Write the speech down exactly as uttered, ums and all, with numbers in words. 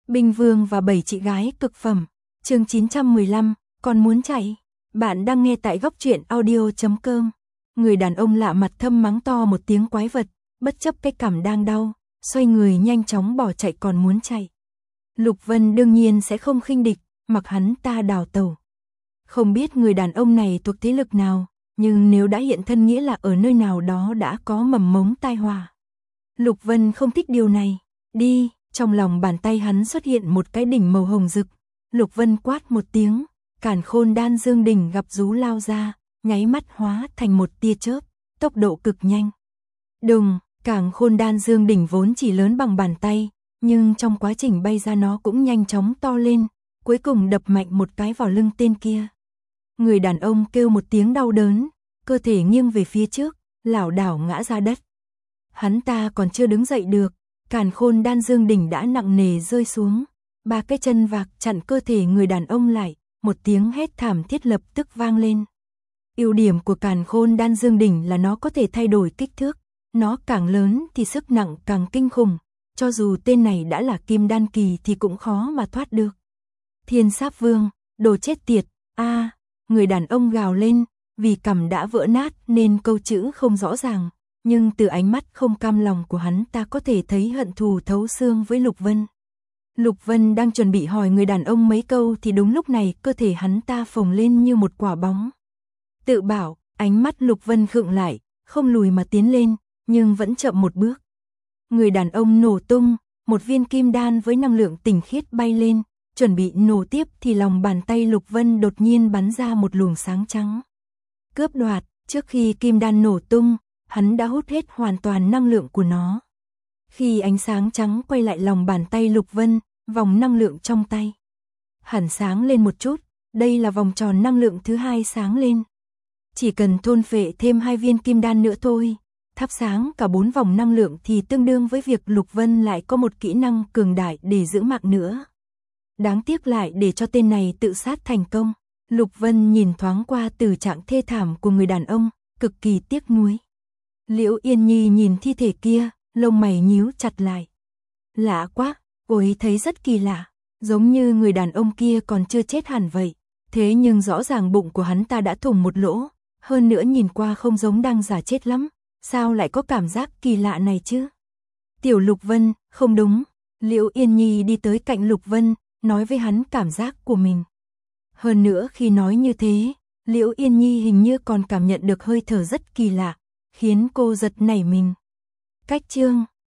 Binh Vương và bảy chị gái cực phẩm. Chương chín trăm mười lăm, còn muốn chạy. Bạn đang nghe tại góc truyện audio chấm com. Người đàn ông lạ mặt thâm mắng to một tiếng quái vật, bất chấp cái cằm đang đau, xoay người nhanh chóng bỏ chạy còn muốn chạy. Lục Vân đương nhiên sẽ không khinh địch, mặc hắn ta đào tẩu. Không biết người đàn ông này thuộc thế lực nào, nhưng nếu đã hiện thân nghĩa là ở nơi nào đó đã có mầm mống tai họa. Lục Vân không thích điều này. Đi, trong lòng bàn tay hắn xuất hiện một cái đỉnh màu hồng rực. Lục Vân quát một tiếng, Càn Khôn Đan Dương đỉnh gặp rú lao ra, nháy mắt hóa thành một tia chớp, tốc độ cực nhanh. Đùng, Càn Khôn Đan Dương đỉnh vốn chỉ lớn bằng bàn tay, nhưng trong quá trình bay ra nó cũng nhanh chóng to lên, cuối cùng đập mạnh một cái vào lưng tên kia. Người đàn ông kêu một tiếng đau đớn, cơ thể nghiêng về phía trước, lảo đảo ngã ra đất. Hắn ta còn chưa đứng dậy được, Càn Khôn Đan Dương đỉnh đã nặng nề rơi xuống, ba cái chân vạc chặn cơ thể người đàn ông lại, một tiếng hét thảm thiết lập tức vang lên. Ưu điểm của Càn Khôn Đan Dương đỉnh là nó có thể thay đổi kích thước, nó càng lớn thì sức nặng càng kinh khủng, cho dù tên này đã là kim đan kỳ thì cũng khó mà thoát được. Thiên Sáp Vương, đồ chết tiệt, a, người đàn ông gào lên, vì cằm đã vỡ nát nên câu chữ không rõ ràng, nhưng từ ánh mắt không cam lòng của hắn ta có thể thấy hận thù thấu xương với Lục Vân. Lục Vân đang chuẩn bị hỏi người đàn ông mấy câu thì đúng lúc này cơ thể hắn ta phồng lên như một quả bóng. Tự bảo, ánh mắt Lục Vân khựng lại, không lùi mà tiến lên, nhưng vẫn chậm một bước. Người đàn ông nổ tung, một viên kim đan với năng lượng tinh khiết bay lên, chuẩn bị nổ tiếp thì lòng bàn tay Lục Vân đột nhiên bắn ra một luồng sáng trắng. Cướp đoạt, trước khi kim đan nổ tung, hắn đã hút hết hoàn toàn năng lượng của nó. Khi ánh sáng trắng quay lại lòng bàn tay Lục Vân, vòng năng lượng trong tay hẳn sáng lên một chút, đây là vòng tròn năng lượng thứ hai sáng lên. Chỉ cần thôn phệ thêm hai viên kim đan nữa thôi, thắp sáng cả bốn vòng năng lượng thì tương đương với việc Lục Vân lại có một kỹ năng cường đại để giữ mạng nữa. Đáng tiếc lại để cho tên này tự sát thành công. Lục Vân nhìn thoáng qua từ trạng thê thảm của người đàn ông, cực kỳ tiếc nuối. Liễu Yên Nhi nhìn thi thể kia, lông mày nhíu chặt lại. Lạ quá, cô ấy thấy rất kỳ lạ, giống như người đàn ông kia còn chưa chết hẳn vậy. Thế nhưng rõ ràng bụng của hắn ta đã thủng một lỗ, hơn nữa nhìn qua không giống đang giả chết lắm, sao lại có cảm giác kỳ lạ này chứ? Tiểu Lục Vân, không đúng. Liễu Yên Nhi đi tới cạnh Lục Vân, nói với hắn cảm giác của mình. Hơn nữa khi nói như thế, Liễu Yên Nhi hình như còn cảm nhận được hơi thở rất kỳ lạ, khiến cô giật nảy mình. Cách chương